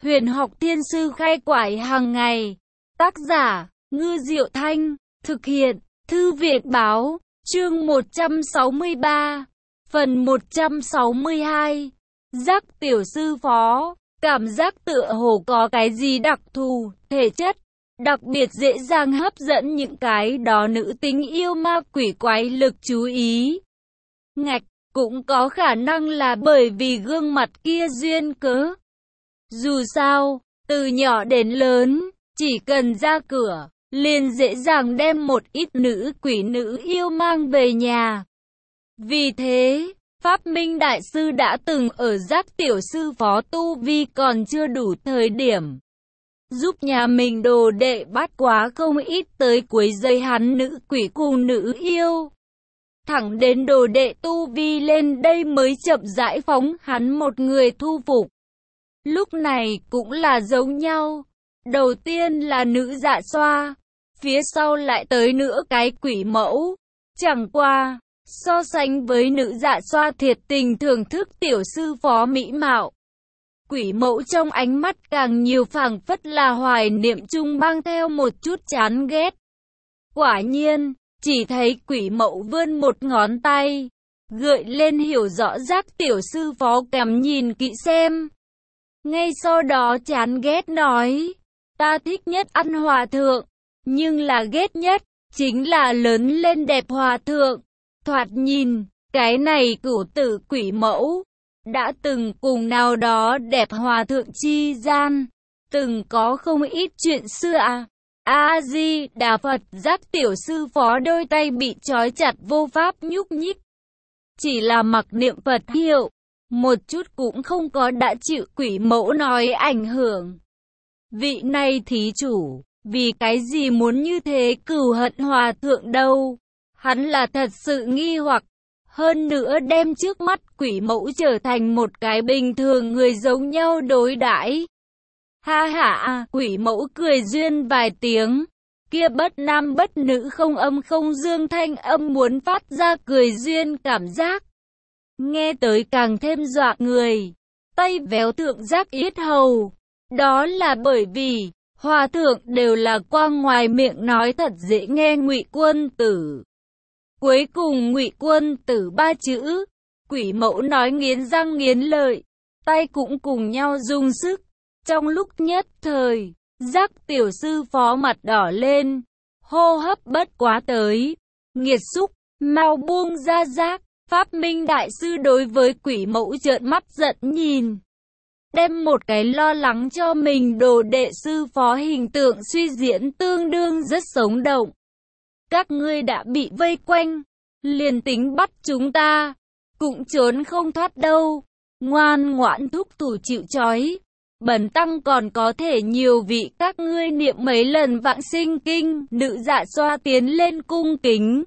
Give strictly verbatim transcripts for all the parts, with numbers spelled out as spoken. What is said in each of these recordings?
Huyền học thiên sư khai quải hàng ngày. Tác giả, Ngư Diệu Thanh. Thực hiện, Thư viện Báo. Chương một trăm sáu mươi ba. Phần một trăm sáu mươi hai. Giác tiểu sư phó. Cảm giác tựa hồ có cái gì đặc thù, thể chất, đặc biệt dễ dàng hấp dẫn những cái đó nữ tính yêu ma quỷ quái lực chú ý. Ngạch, cũng có khả năng là bởi vì gương mặt kia duyên cớ. Dù sao, từ nhỏ đến lớn, chỉ cần ra cửa, liền dễ dàng đem một ít nữ quỷ nữ yêu mang về nhà. Vì thế, Pháp Minh Đại Sư đã từng ở Giác tiểu sư phó tu vi còn chưa đủ thời điểm, giúp nhà mình đồ đệ bắt quá không ít tới cuối dây hắn nữ quỷ cùng nữ yêu. Thẳng đến đồ đệ tu vi lên đây mới chậm rãi phóng hắn một người thu phục. Lúc này cũng là giống nhau. Đầu tiên là nữ dạ xoa, phía sau lại tới nữa cái quỷ mẫu. Chẳng qua, so sánh với nữ dạ xoa thiệt tình thưởng thức tiểu sư phó mỹ mạo, quỷ mẫu trong ánh mắt càng nhiều phảng phất là hoài niệm chung mang theo một chút chán ghét. Quả nhiên, chỉ thấy quỷ mẫu vươn một ngón tay, gợi lên hiểu rõ Giác tiểu sư phó kém nhìn kỹ xem. Ngay sau đó chán ghét nói, ta thích nhất ăn hòa thượng, nhưng là ghét nhất, chính là lớn lên đẹp hòa thượng. Thoạt nhìn, cái này cửu tử quỷ mẫu, đã từng cùng nào đó đẹp hòa thượng chi gian, từng có không ít chuyện xưa à. A-di-đà Phật. Giác tiểu sư phó đôi tay bị trói chặt vô pháp nhúc nhích, chỉ là mặc niệm Phật hiệu, một chút cũng không có đã chịu quỷ mẫu nói ảnh hưởng. Vị này thí chủ, vì cái gì muốn như thế cừu hận hòa thượng đâu? Hắn là thật sự nghi hoặc, hơn nữa đem trước mắt quỷ mẫu trở thành một cái bình thường người giống nhau đối đãi. Ha ha, quỷ mẫu cười duyên vài tiếng, kia bất nam bất nữ không âm không dương thanh âm muốn phát ra cười duyên cảm giác. Nghe tới càng thêm dọa người, tay véo thượng Giác yết hầu. Đó là bởi vì, hòa thượng đều là qua ngoài miệng nói thật dễ nghe Ngụy Quân Tử. Cuối cùng Ngụy Quân Tử ba chữ, quỷ mẫu nói nghiến răng nghiến lợi, tay cũng cùng nhau dùng sức. Trong lúc nhất thời, Giác tiểu sư phó mặt đỏ lên, hô hấp bất quá tới. Nghiệt xúc, mau buông ra Giác. Pháp Minh Đại Sư đối với quỷ mẫu trợn mắt giận nhìn, đem một cái lo lắng cho mình đồ đệ sư phó hình tượng suy diễn tương đương rất sống động. Các ngươi đã bị vây quanh, liền tính bắt chúng ta, cũng trốn không thoát đâu. Ngoan ngoãn thúc thủ chịu trói. Bần tăng còn có thể nhiều vị các ngươi niệm mấy lần vãng sinh kinh. Nữ dạ xoa tiến lên cung kính,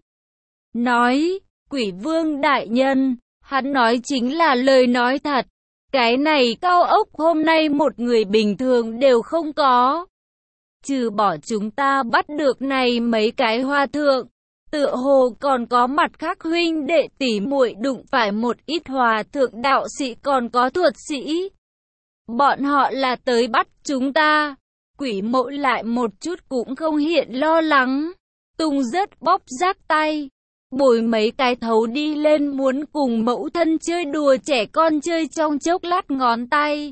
nói, quỷ vương đại nhân, hắn nói chính là lời nói thật. Cái này cao ốc hôm nay một người bình thường đều không có. Trừ bỏ chúng ta bắt được này mấy cái hòa thượng, tựa hồ còn có mặt khác huynh đệ tỷ muội đụng phải một ít hòa thượng đạo sĩ còn có thuật sĩ. Bọn họ là tới bắt chúng ta. Quỷ mẫu lại một chút cũng không hiện lo lắng, tung rất bóp Giác tay, bồi mấy cái thấu đi lên muốn cùng mẫu thân chơi đùa trẻ con chơi trong chốc lát ngón tay.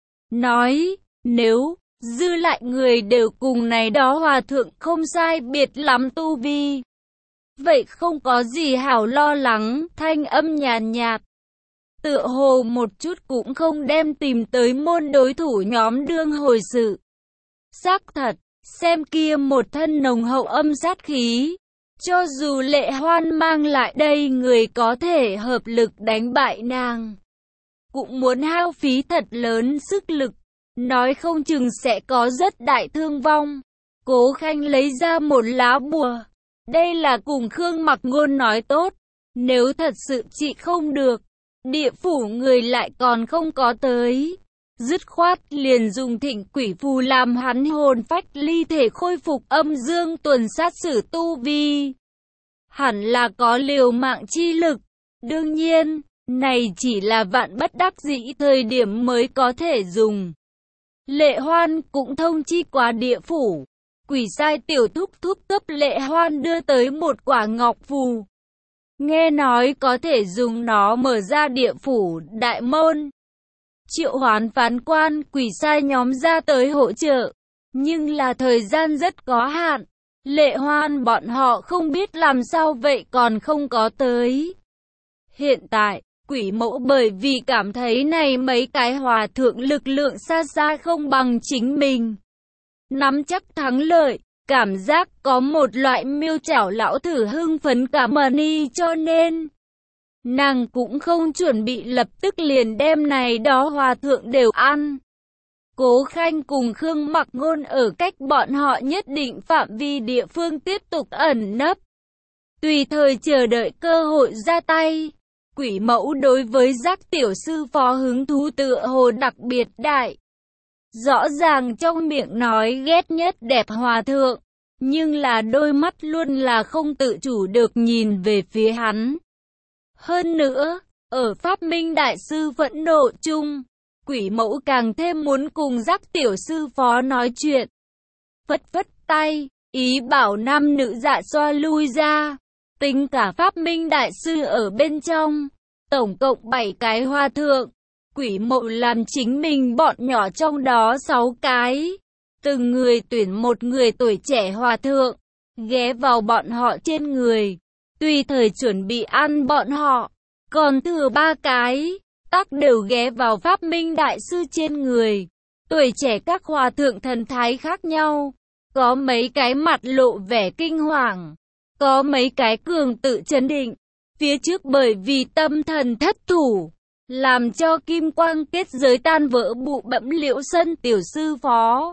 Nói, nếu dư lại người đều cùng này đó hòa thượng không sai biệt lắm tu vi, vậy không có gì hảo lo lắng. Thanh âm nhàn nhạt, tựa hồ một chút cũng không đem tìm tới môn đối thủ nhóm đương hồi sự. Xác thật, xem kia một thân nồng hậu âm sát khí, cho dù Lệ Hoan mang lại đây người có thể hợp lực đánh bại nàng, cũng muốn hao phí thật lớn sức lực, nói không chừng sẽ có rất đại thương vong. Cố Khanh lấy ra một lá bùa, đây là cùng Khương Mặc Ngôn nói tốt, nếu thật sự trị không được, địa phủ người lại còn không có tới, dứt khoát liền dùng thịnh quỷ phù làm hắn hồn phách ly thể khôi phục âm dương tuần sát sử tu vi. Hẳn là có liều mạng chi lực. Đương nhiên, này chỉ là vạn bất đắc dĩ thời điểm mới có thể dùng. Lệ Hoan cũng thông chi qua địa phủ. Quỷ sai tiểu thúc thúc cấp Lệ Hoan đưa tới một quả ngọc phù. Nghe nói có thể dùng nó mở ra địa phủ đại môn. Triệu hoán phán quan, quỷ sai nhóm ra tới hỗ trợ. Nhưng là thời gian rất có hạn. Lệ Hoan bọn họ không biết làm sao vậy còn không có tới. Hiện tại, quỷ mẫu bởi vì cảm thấy này mấy cái hòa thượng lực lượng xa xa không bằng chính mình. Nắm chắc thắng lợi, cảm giác có một loại miêu chảo lão thử hưng phấn cả mani cho nên. Nàng cũng không chuẩn bị lập tức liền đem này đó hòa thượng đều ăn. Cố Khanh cùng Khương Mặc Ngôn ở cách bọn họ nhất định phạm vi địa phương tiếp tục ẩn nấp. Tùy thời chờ đợi cơ hội ra tay. Quỷ mẫu đối với Giác tiểu sư phó hứng thú tựa hồ đặc biệt đại. Rõ ràng trong miệng nói ghét nhất đẹp hòa thượng, nhưng là đôi mắt luôn là không tự chủ được nhìn về phía hắn. Hơn nữa, ở Pháp Minh đại sư phẫn nộ chung, quỷ mẫu càng thêm muốn cùng Giác tiểu sư phó nói chuyện. Phất phất tay, ý bảo nam nữ dạ xoa lui ra, tính cả Pháp Minh đại sư ở bên trong, tổng cộng bảy cái hòa thượng. Quỷ mộ làm chính mình bọn nhỏ trong đó sáu cái. Từng người tuyển một người tuổi trẻ hòa thượng, ghé vào bọn họ trên người, tùy thời chuẩn bị ăn bọn họ. Còn thừa ba cái, tắc đều ghé vào Pháp Minh đại sư trên người. Tuổi trẻ các hòa thượng thần thái khác nhau, có mấy cái mặt lộ vẻ kinh hoàng, có mấy cái cường tự chấn định. Phía trước bởi vì tâm thần thất thủ, làm cho kim quang kết giới tan vỡ bụ bẫm Liễu Sân tiểu sư phó.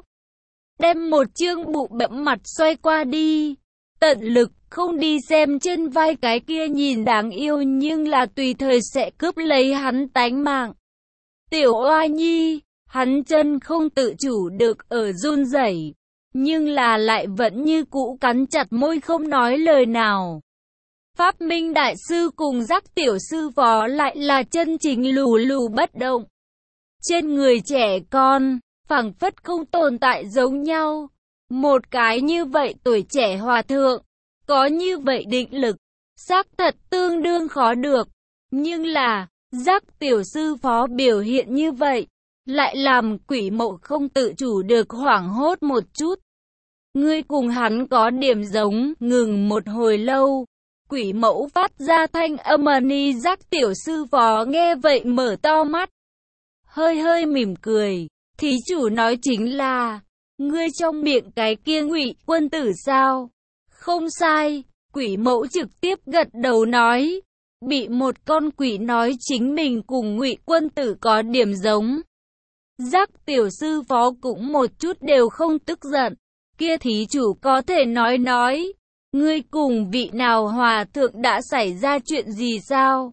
Đem một chương bụ bẫm mặt xoay qua đi, tận lực không đi xem trên vai cái kia nhìn đáng yêu nhưng là tùy thời sẽ cướp lấy hắn tánh mạng. Tiểu oa nhi, hắn chân không tự chủ được ở run rẩy, nhưng là lại vẫn như cũ cắn chặt môi không nói lời nào. Pháp Minh đại sư cùng Giác tiểu sư phó lại là chân chính lù lù bất động. Trên người trẻ con, phảng phất không tồn tại giống nhau. Một cái như vậy tuổi trẻ hòa thượng, có như vậy định lực, xác thật tương đương khó được. Nhưng là, Giác tiểu sư phó biểu hiện như vậy, lại làm quỷ mộ không tự chủ được hoảng hốt một chút. Ngươi cùng hắn có điểm giống, ngừng một hồi lâu. Quỷ mẫu phát ra thanh âm ni. Giác tiểu sư phó nghe vậy mở to mắt, hơi hơi mỉm cười. Thí chủ nói chính là, ngươi trong miệng cái kia Ngụy quân tử sao? Không sai, quỷ mẫu trực tiếp gật đầu nói. Bị một con quỷ nói chính mình cùng Ngụy quân tử có điểm giống. Giác tiểu sư phó cũng một chút đều không tức giận. Kia thí chủ có thể nói nói, ngươi cùng vị nào hòa thượng đã xảy ra chuyện gì sao?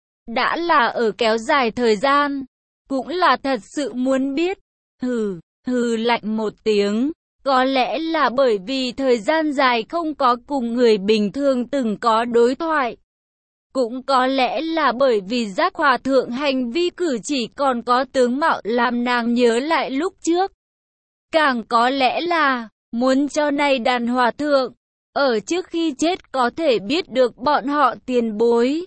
Đã là ở kéo dài thời gian, cũng là thật sự muốn biết. Hừ, hừ lạnh một tiếng, có lẽ là bởi vì thời gian dài không có cùng người bình thường từng có đối thoại. Cũng có lẽ là bởi vì Giác hòa thượng hành vi cử chỉ còn có tướng mạo làm nàng nhớ lại lúc trước. Càng có lẽ là muốn cho này đàn hòa thượng ở trước khi chết có thể biết được bọn họ tiền bối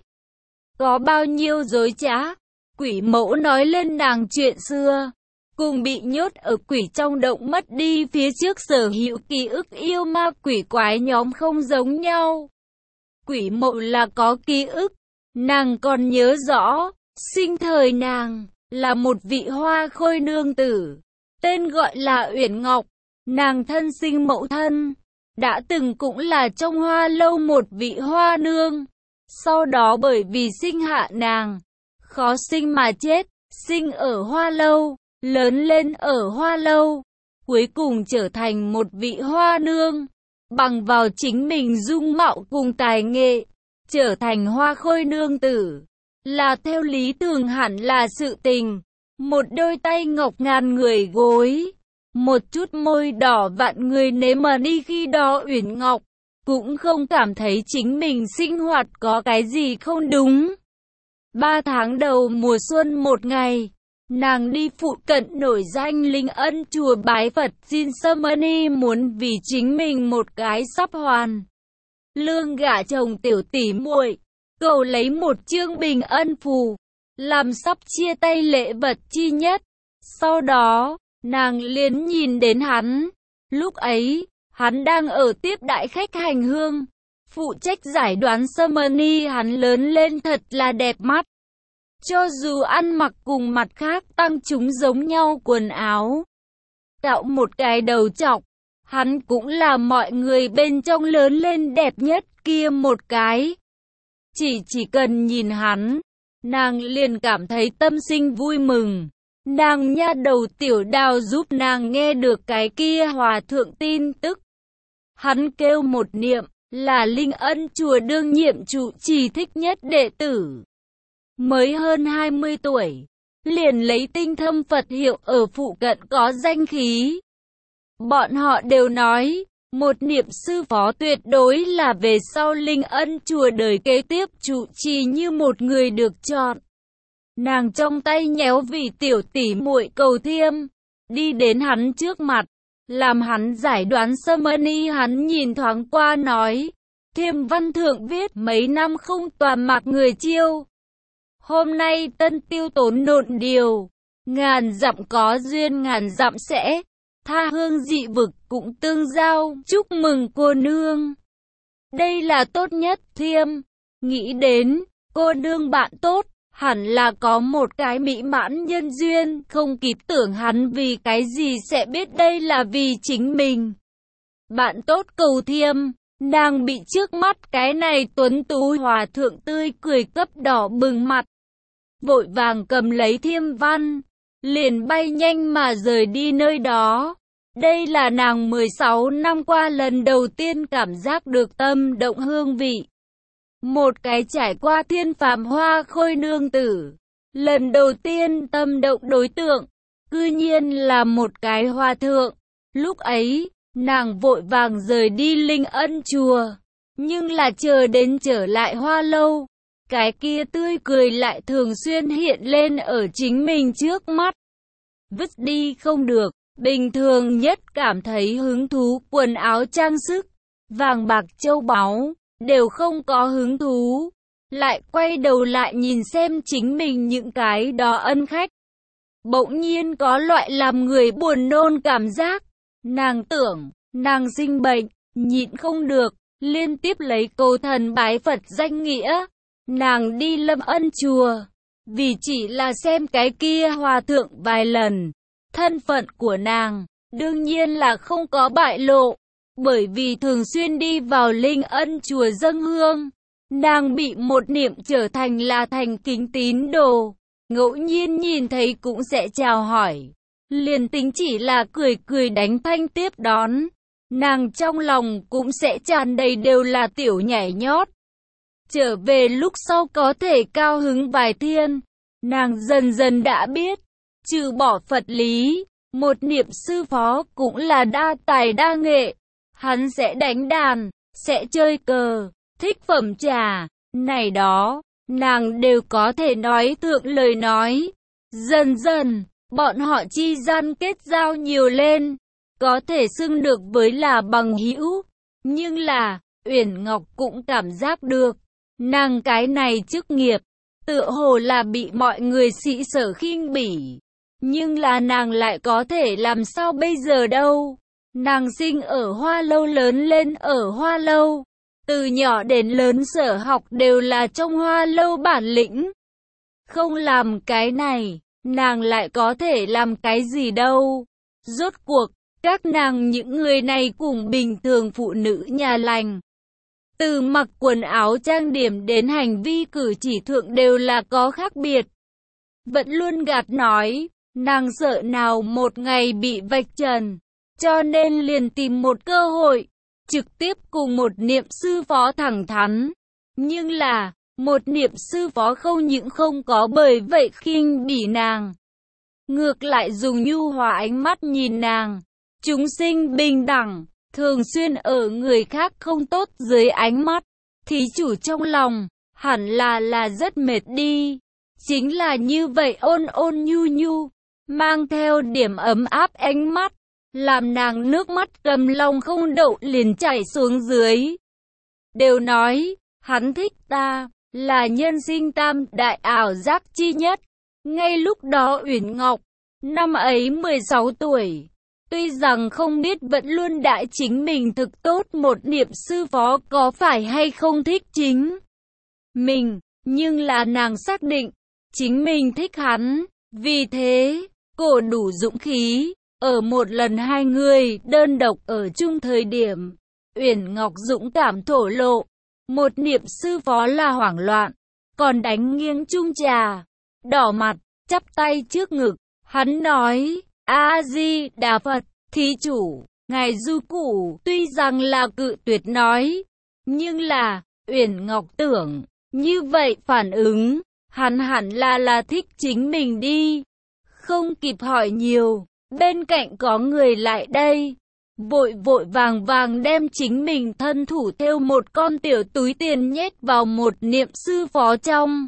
có bao nhiêu dối trá. Quỷ mẫu nói lên nàng chuyện xưa, cùng bị nhốt ở quỷ trong động mất đi phía trước sở hữu ký ức yêu ma quỷ quái nhóm không giống nhau. Quỷ mẫu là có ký ức, nàng còn nhớ rõ, sinh thời nàng là một vị hoa khôi nương tử, tên gọi là Uyển Ngọc. Nàng thân sinh mẫu thân đã từng cũng là trong hoa lâu một vị hoa nương, sau đó bởi vì sinh hạ nàng, khó sinh mà chết, sinh ở hoa lâu, lớn lên ở hoa lâu, cuối cùng trở thành một vị hoa nương, bằng vào chính mình dung mạo cùng tài nghệ, trở thành hoa khôi nương tử, là theo lý thường hẳn là sự tình. Một đôi tay ngọc ngàn người gối, một chút môi đỏ vạn người nếm mà đi. Khi đó Uyển Ngọc cũng không cảm thấy chính mình sinh hoạt có cái gì không đúng. Ba tháng đầu mùa xuân một ngày, nàng đi phụ cận nổi danh Linh Ân chùa bái Phật xin Samani muốn vì chính mình một cái sắp hoàn lương gả chồng tiểu tỷ muội, cầu lấy một chương bình ân phù, làm sắp chia tay lễ vật chi nhất. Sau đó, nàng liền nhìn đến hắn. Lúc ấy, hắn đang ở tiếp đại khách hành hương, phụ trách giải đoán Samani. Hắn lớn lên thật là đẹp mắt. Cho dù ăn mặc cùng mặt khác tăng chúng giống nhau quần áo, tạo một cái đầu trọc, hắn cũng là mọi người bên trong lớn lên đẹp nhất kia một cái. Chỉ chỉ cần nhìn hắn, nàng liền cảm thấy tâm sinh vui mừng. Nàng nha đầu tiểu đào giúp nàng nghe được cái kia hòa thượng tin tức. Hắn kêu một niệm, là Linh Ân chùa đương nhiệm trụ trì thích nhất đệ tử. Mới hơn hai mươi tuổi, liền lấy tinh thâm Phật hiệu ở phụ cận có danh khí. Bọn họ đều nói, một niệm sư phó tuyệt đối là về sau Linh Ân chùa đời kế tiếp trụ trì như một người được chọn. Nàng trong tay nhéo vì tiểu tỷ muội cầu thiêm, đi đến hắn trước mặt, làm hắn giải đoán Samani. Hắn nhìn thoáng qua nói, thiêm văn thượng viết mấy năm không toàn mặc người chiêu. Hôm nay tân tiêu tốn nộn điều, ngàn dặm có duyên ngàn dặm sẽ, tha hương dị vực cũng tương giao, chúc mừng cô nương. Đây là tốt nhất thiêm, nghĩ đến, cô nương bạn tốt, hẳn là có một cái mỹ mãn nhân duyên, không kịp tưởng hắn vì cái gì sẽ biết đây là vì chính mình. Bạn tốt cầu thiêm, nàng bị trước mắt cái này tuấn tú hòa thượng tươi cười cấp đỏ bừng mặt. Vội vàng cầm lấy thiêm văn, liền bay nhanh mà rời đi nơi đó. Đây là nàng mười sáu năm qua lần đầu tiên cảm giác được tâm động hương vị. Một cái trải qua thiên phàm hoa khôi nương tử, lần đầu tiên tâm động đối tượng, cư nhiên là một cái hòa thượng. Lúc ấy, nàng vội vàng rời đi Linh Ân chùa, nhưng là chờ đến trở lại Hoa Lâu, cái kia tươi cười lại thường xuyên hiện lên ở chính mình trước mắt. Vứt đi không được, bình thường nhất cảm thấy hứng thú quần áo trang sức, vàng bạc châu báu, đều không có hứng thú. Lại quay đầu lại nhìn xem chính mình những cái đó ân khách. Bỗng nhiên có loại làm người buồn nôn cảm giác. Nàng tưởng, nàng sinh bệnh, nhịn không được, liên tiếp lấy cầu thần bái Phật danh nghĩa. Nàng đi Lâm Ân chùa, vì chỉ là xem cái kia hòa thượng vài lần. Thân phận của nàng, đương nhiên là không có bại lộ, bởi vì thường xuyên đi vào Linh Ân chùa dâng hương. Nàng bị một niệm trở thành là thành kính tín đồ, ngẫu nhiên nhìn thấy cũng sẽ chào hỏi. Liền tính chỉ là cười cười đánh thanh tiếp đón, nàng trong lòng cũng sẽ tràn đầy đều là tiểu nhảy nhót. Trở về lúc sau có thể cao hứng vài thiên, nàng dần dần đã biết, trừ bỏ Phật lý, một niệm sư phó cũng là đa tài đa nghệ. Hắn sẽ đánh đàn, sẽ chơi cờ, thích phẩm trà, này đó, nàng đều có thể nói thượng lời nói. Dần dần, bọn họ chi gian kết giao nhiều lên, có thể xưng được với là bằng hữu. Nhưng là, Uyển Ngọc cũng cảm giác được, nàng cái này chức nghiệp, tựa hồ là bị mọi người sĩ sở khinh bỉ. Nhưng là nàng lại có thể làm sao bây giờ đâu. Nàng sinh ở Hoa Lâu lớn lên ở Hoa Lâu. Từ nhỏ đến lớn sở học đều là trong Hoa Lâu bản lĩnh. Không làm cái này, nàng lại có thể làm cái gì đâu. Rốt cuộc, các nàng những người này cùng bình thường phụ nữ nhà lành. Từ mặc quần áo trang điểm đến hành vi cử chỉ thượng đều là có khác biệt. Vẫn luôn gạt nói, nàng sợ nào một ngày bị vạch trần. Cho nên liền tìm một cơ hội, trực tiếp cùng một niệm sư phó thẳng thắn. Nhưng là, một niệm sư phó không những không có bởi vậy khinh bỉ nàng. Ngược lại dùng nhu hòa ánh mắt nhìn nàng. Chúng sinh bình đẳng, thường xuyên ở người khác không tốt dưới ánh mắt. Thí chủ trong lòng, hẳn là là rất mệt đi. chính là như vậy ôn ôn nhu nhu, mang theo điểm ấm áp ánh mắt, làm nàng nước mắt cầm lòng không đậu liền chảy xuống dưới. Đều nói, hắn thích ta, là nhân sinh tam đại ảo giác chi nhất. Ngay lúc đó Uyển Ngọc, năm ấy mười sáu tuổi, tuy rằng không biết vẫn luôn đại chính mình thực tốt một niệm sư phó có phải hay không thích chính mình, nhưng là nàng xác định, chính mình thích hắn. Vì thế, cô đủ dũng khí, ở một lần hai người đơn độc ở chung thời điểm, Uyển Ngọc dũng cảm thổ lộ, một niệm sư phó là hoảng loạn, còn đánh nghiêng chung trà, đỏ mặt, chắp tay trước ngực, hắn nói, A-di-đà Phật, thí chủ, ngài du củ, tuy rằng là cự tuyệt nói, nhưng là, Uyển Ngọc tưởng, như vậy phản ứng, hắn hẳn là là thích chính mình đi. Không kịp hỏi nhiều, bên cạnh có người lại đây, vội vội vàng vàng đem chính mình thân thủ thêu một con tiểu túi tiền nhét vào một niệm sư phó trong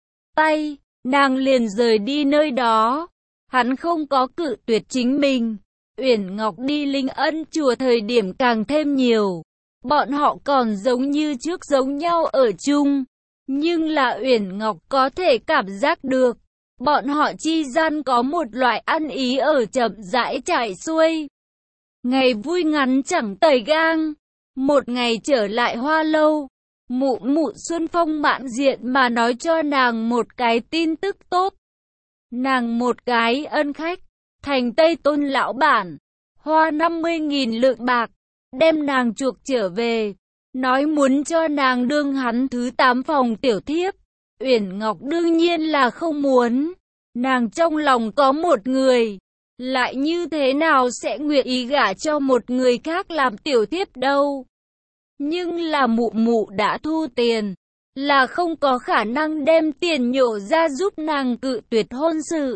tay, nàng liền rời đi nơi đó. Hắn không có cự tuyệt chính mình. Uyển Ngọc đi Linh Ân chùa thời điểm càng thêm nhiều, bọn họ còn giống như trước giống nhau ở chung, nhưng là Uyển Ngọc có thể cảm giác được, bọn họ chi gian có một loại ăn ý ở chậm rãi chảy xuôi. Ngày vui ngắn chẳng tày gang, một ngày trở lại Hoa Lâu, mụ mụ Xuân Phong mạn diện mà nói cho nàng một cái tin tức tốt. Nàng một cái ân khách, thành Tây Tôn lão bản, hoa năm mươi nghìn lượng bạc, đem nàng chuộc trở về, nói muốn cho nàng đương hắn thứ tám phòng tiểu thiếp. Uyển Ngọc đương nhiên là không muốn, nàng trong lòng có một người, lại như thế nào sẽ nguyện ý gả cho một người khác làm tiểu thiếp đâu. Nhưng là mụ mụ đã thu tiền, là không có khả năng đem tiền nhổ ra giúp nàng cự tuyệt hôn sự.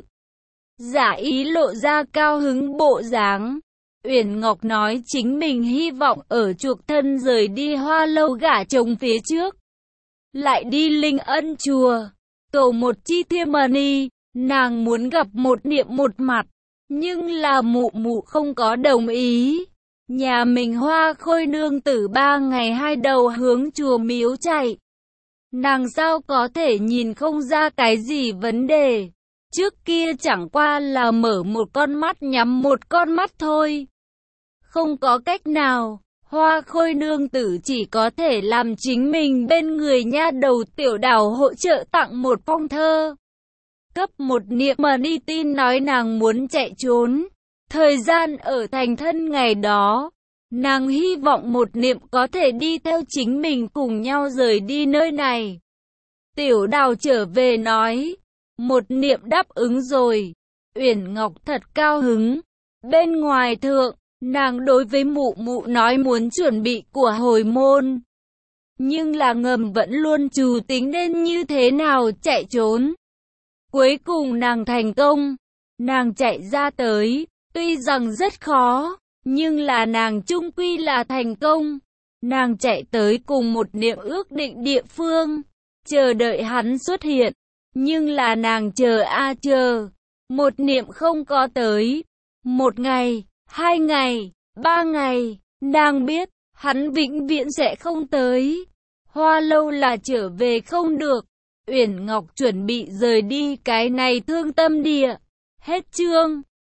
Giả ý lộ ra cao hứng bộ dáng, Uyển Ngọc nói chính mình hy vọng ở chuộc thân rời đi Hoa Lâu gả chồng phía trước, lại đi Linh Ân chùa, cầu một chi thiêm mani, nàng muốn gặp một niệm một mặt, nhưng là mụ mụ không có đồng ý. Nhà mình Hoa Khôi nương tử ba ngày hai đầu hướng chùa miếu chạy, nàng sao có thể nhìn không ra cái gì vấn đề. Trước kia chẳng qua là mở một con mắt nhắm một con mắt thôi. Không có cách nào, Hoa Khôi nương tử chỉ có thể làm chính mình bên người nha đầu Tiểu Đào hỗ trợ tặng một phong thơ. Cấp một niệm mani tin nói nàng muốn chạy trốn. Thời gian ở thành thân ngày đó, nàng hy vọng một niệm có thể đi theo chính mình cùng nhau rời đi nơi này. Tiểu Đào trở về nói, một niệm đáp ứng rồi. Uyển Ngọc thật cao hứng. Bên ngoài thượng, nàng đối với mụ mụ nói muốn chuẩn bị của hồi môn. Nhưng là ngầm vẫn luôn trù tính nên như thế nào chạy trốn. Cuối cùng nàng thành công. Nàng chạy ra tới, tuy rằng rất khó, nhưng là nàng chung quy là thành công. Nàng chạy tới cùng một niệm ước định địa phương, chờ đợi hắn xuất hiện. Nhưng là nàng chờ a chờ, một niệm không có tới. Một ngày, hai ngày, ba ngày, nàng biết, hắn vĩnh viễn sẽ không tới. Hoa Lâu là trở về không được. Uyển Ngọc chuẩn bị rời đi cái này thương tâm địa. Hết chương.